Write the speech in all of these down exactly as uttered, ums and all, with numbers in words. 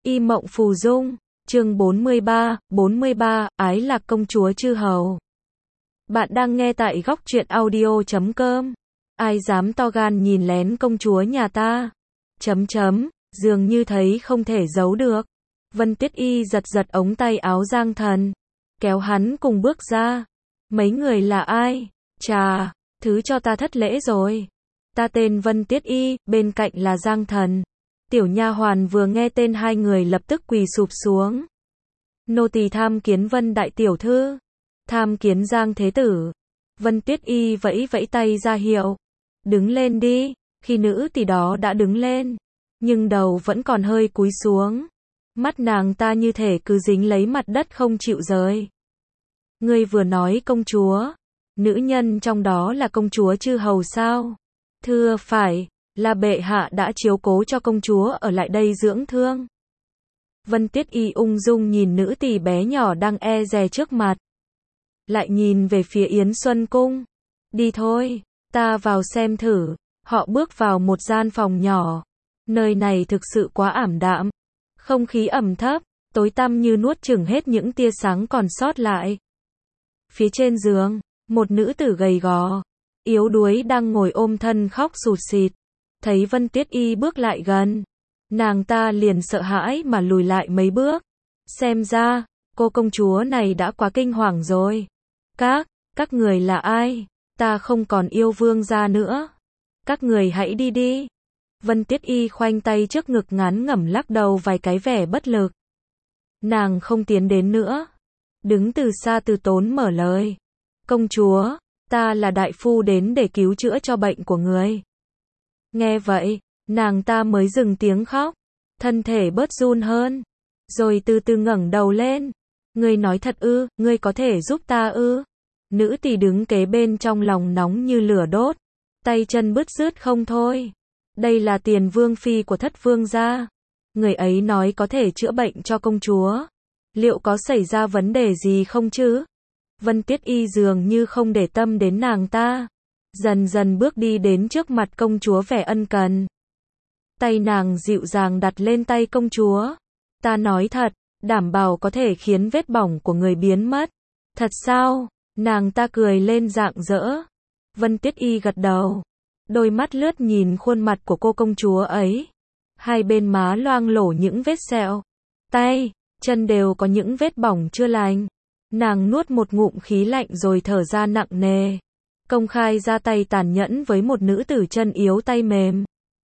Y Mộng Phù Dung, chương bốn mươi ba, bốn mươi ba, Ái Lạc Công Chúa Chư Hầu. Bạn đang nghe tại góc truyện audio chấm com. Ai dám to gan nhìn lén công chúa nhà ta? Chấm chấm, dường như thấy không thể giấu được. Vân Tuyết Y giật giật ống tay áo Giang Thần, kéo hắn cùng bước ra. Mấy người là ai? Chà, thứ cho ta thất lễ rồi. Ta tên Vân Tuyết Y, bên cạnh là Giang Thần. Tiểu nha hoàn vừa nghe tên hai người lập tức quỳ sụp xuống. Nô tỳ tham kiến Vân đại tiểu thư, tham kiến Giang thế tử. Vân Tuyết Y vẫy vẫy tay ra hiệu, đứng lên đi. Khi nữ tỳ đó đã đứng lên, nhưng đầu vẫn còn hơi cúi xuống. Mắt nàng ta như thể cứ dính lấy mặt đất không chịu rời. Ngươi vừa nói công chúa, nữ nhân trong đó là công chúa Chư Hầu sao? Thưa phải, là bệ hạ đã chiếu cố cho công chúa ở lại đây dưỡng thương. Vân Tuyết Y ung dung nhìn nữ tỳ bé nhỏ đang e dè trước mặt, lại nhìn về phía Yến Xuân Cung. Đi thôi, ta vào xem thử. Họ bước vào một gian phòng nhỏ. Nơi này thực sự quá ảm đạm, không khí ẩm thấp, tối tăm như nuốt chửng hết những tia sáng còn sót lại. Phía trên giường, một nữ tử gầy gò, yếu đuối đang ngồi ôm thân khóc sụt sịt. Thấy Vân Tuyết Y bước lại gần, nàng ta liền sợ hãi mà lùi lại mấy bước. Xem ra, cô công chúa này đã quá kinh hoàng rồi. Các, các người là ai? Ta không còn yêu vương gia nữa. Các người hãy đi đi. Vân Tuyết Y khoanh tay trước ngực ngắn ngẩm lắc đầu vài cái vẻ bất lực. Nàng không tiến đến nữa. Đứng từ xa từ tốn mở lời. Công chúa, ta là đại phu đến để cứu chữa cho bệnh của người. Nghe vậy, nàng ta mới dừng tiếng khóc, thân thể bớt run hơn, rồi từ từ ngẩng đầu lên. Ngươi nói thật ư, ngươi có thể giúp ta ư? Nữ tỳ đứng kế bên trong lòng nóng như lửa đốt, tay chân bứt rứt không thôi. Đây là Tiền Vương phi của Thất Vương gia. Người ấy nói có thể chữa bệnh cho công chúa. Liệu có xảy ra vấn đề gì không chứ? Vân Tuyết Y dường như không để tâm đến nàng ta, dần dần bước đi đến trước mặt công chúa vẻ ân cần. Tay nàng dịu dàng đặt lên tay công chúa. Ta nói thật, đảm bảo có thể khiến vết bỏng của người biến mất. Thật sao? Nàng ta cười lên rạng rỡ. Vân Tuyết Y gật đầu, đôi mắt lướt nhìn khuôn mặt của cô công chúa ấy. Hai bên má loang lổ những vết sẹo, tay, chân đều có những vết bỏng chưa lành. Nàng nuốt một ngụm khí lạnh rồi thở ra nặng nề, công khai ra tay tàn nhẫn với một nữ tử chân yếu tay mềm.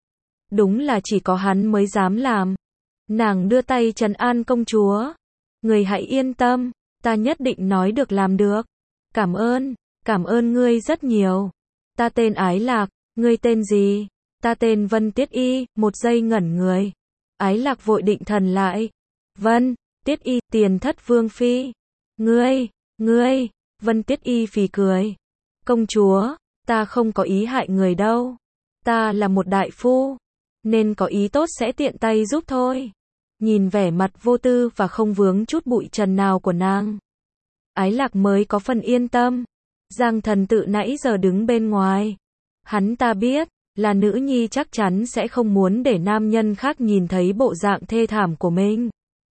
Đúng là chỉ có hắn mới dám làm. Nàng đưa tay trấn an công chúa. Người hãy yên tâm, ta nhất định nói được làm được. Cảm ơn, cảm ơn ngươi rất nhiều. Ta tên Ái Lạc, ngươi tên gì? Ta tên Vân Tuyết Y. Một giây ngẩn người, Ái Lạc vội định thần lại. Vân Tuyết Y, Tiền Thất Vương phi. Ngươi, ngươi, Vân Tuyết Y phì cười. Công chúa, ta không có ý hại người đâu. Ta là một đại phu, nên có ý tốt sẽ tiện tay giúp thôi. Nhìn vẻ mặt vô tư và không vướng chút bụi trần nào của nàng, Ái Lạc mới có phần yên tâm. Giang Thần tự nãy giờ đứng bên ngoài. Hắn ta biết, là nữ nhi chắc chắn sẽ không muốn để nam nhân khác nhìn thấy bộ dạng thê thảm của mình.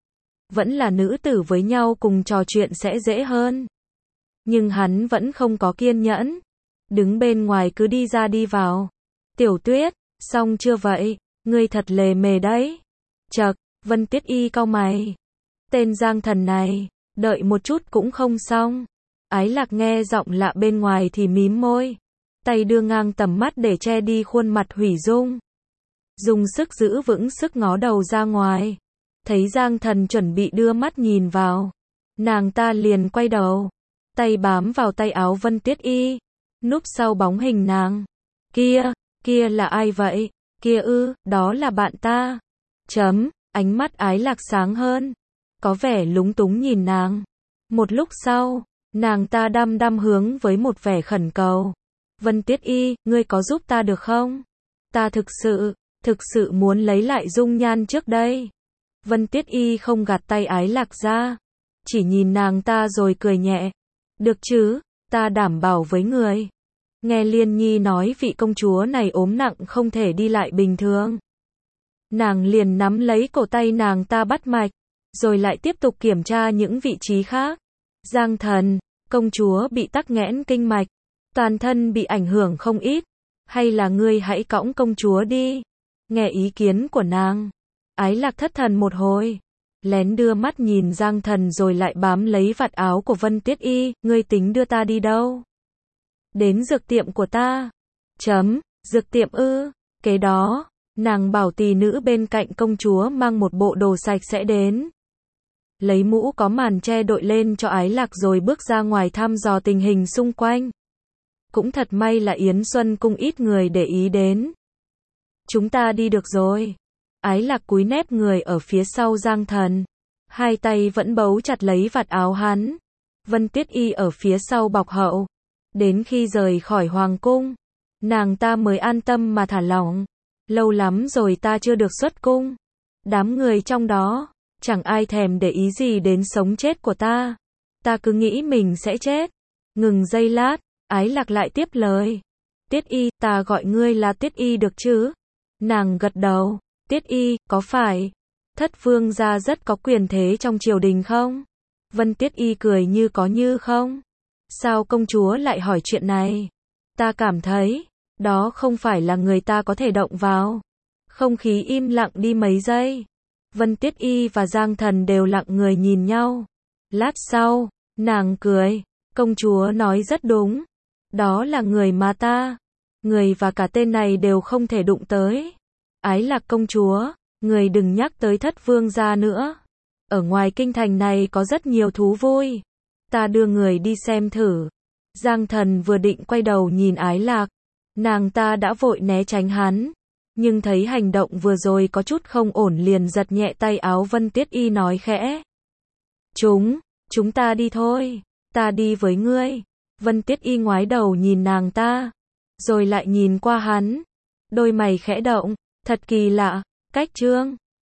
Vẫn là nữ tử với nhau cùng trò chuyện sẽ dễ hơn. Nhưng hắn vẫn không có kiên nhẫn. Đứng bên ngoài cứ đi ra đi vào. Tiểu Tuyết, xong chưa vậy? Ngươi thật lề mề đấy. Chậc, Vân Tuyết Y cau mày. Tên Giang Thần này, đợi một chút cũng không xong. Ái Lạc nghe giọng lạ bên ngoài thì mím môi, tay đưa ngang tầm mắt để che đi khuôn mặt hủy dung. Dùng sức giữ vững sức ngó đầu ra ngoài. Thấy Giang Thần chuẩn bị đưa mắt nhìn vào, nàng ta liền quay đầu, tay bám vào tay áo Vân Tuyết Y, núp sau bóng hình nàng. Kia, kia là ai vậy? Kia ư, đó là bạn ta. Chấm, ánh mắt Ái Lạc sáng hơn, có vẻ lúng túng nhìn nàng. Một lúc sau, nàng ta đăm đăm hướng với một vẻ khẩn cầu. Vân Tuyết Y, ngươi có giúp ta được không? Ta thực sự, thực sự muốn lấy lại dung nhan trước đây. Vân Tuyết Y không gạt tay Ái Lạc ra, chỉ nhìn nàng ta rồi cười nhẹ. Được chứ, ta đảm bảo với người. Nghe Liên Nhi nói vị công chúa này ốm nặng không thể đi lại bình thường. Nàng liền nắm lấy cổ tay nàng ta bắt mạch, rồi lại tiếp tục kiểm tra những vị trí khác. Giang Thần, công chúa bị tắc nghẽn kinh mạch, toàn thân bị ảnh hưởng không ít, hay là ngươi hãy cõng công chúa đi. Nghe ý kiến của nàng, Ái Lạc thất thần một hồi, lén đưa mắt nhìn Giang Thần rồi lại bám lấy vạt áo của Vân Tiết Y, ngươi tính đưa ta đi đâu? Đến dược tiệm của ta. Chấm, dược tiệm ư? Kế đó, nàng bảo tỳ nữ bên cạnh công chúa mang một bộ đồ sạch sẽ đến. Lấy mũ có màn che đội lên cho Ái Lạc rồi bước ra ngoài thăm dò tình hình xung quanh. Cũng thật may là Yến Xuân cung ít người để ý đến. Chúng ta đi được rồi. Ái Lạc cúi nép người ở phía sau Giang Thần. Hai tay vẫn bấu chặt lấy vạt áo hắn. Vân Tiết Y ở phía sau bọc hậu. Đến khi rời khỏi hoàng cung, nàng ta mới an tâm mà thả lỏng. Lâu lắm rồi ta chưa được xuất cung. Đám người trong đó, chẳng ai thèm để ý gì đến sống chết của ta. Ta cứ nghĩ mình sẽ chết. Ngừng giây lát, Ái Lạc lại tiếp lời. Tiết Y, ta gọi ngươi là Tiết Y được chứ? Nàng gật đầu. Tiết Y, có phải Thất vương gia rất có quyền thế trong triều đình không? Vân Tiết Y cười như có như không. Sao công chúa lại hỏi chuyện này? Ta cảm thấy, đó không phải là người ta có thể động vào. Không khí im lặng đi mấy giây. Vân Tiết Y và Giang Thần đều lặng người nhìn nhau. Lát sau, nàng cười. Công chúa nói rất đúng. Đó là người mà ta, người và cả tên này đều không thể đụng tới. Ái Lạc công chúa, người đừng nhắc tới Thất vương gia nữa. Ở ngoài kinh thành này có rất nhiều thú vui. Ta đưa người đi xem thử. Giang Thần vừa định quay đầu nhìn Ái Lạc, nàng ta đã vội né tránh hắn. Nhưng thấy hành động vừa rồi có chút không ổn liền giật nhẹ tay áo Vân Tiết Y nói khẽ. Chúng, chúng ta đi thôi. Ta đi với ngươi. Vân Tiết Y ngoái đầu nhìn nàng ta, rồi lại nhìn qua hắn. Đôi mày khẽ động, thật kỳ lạ, cách trương.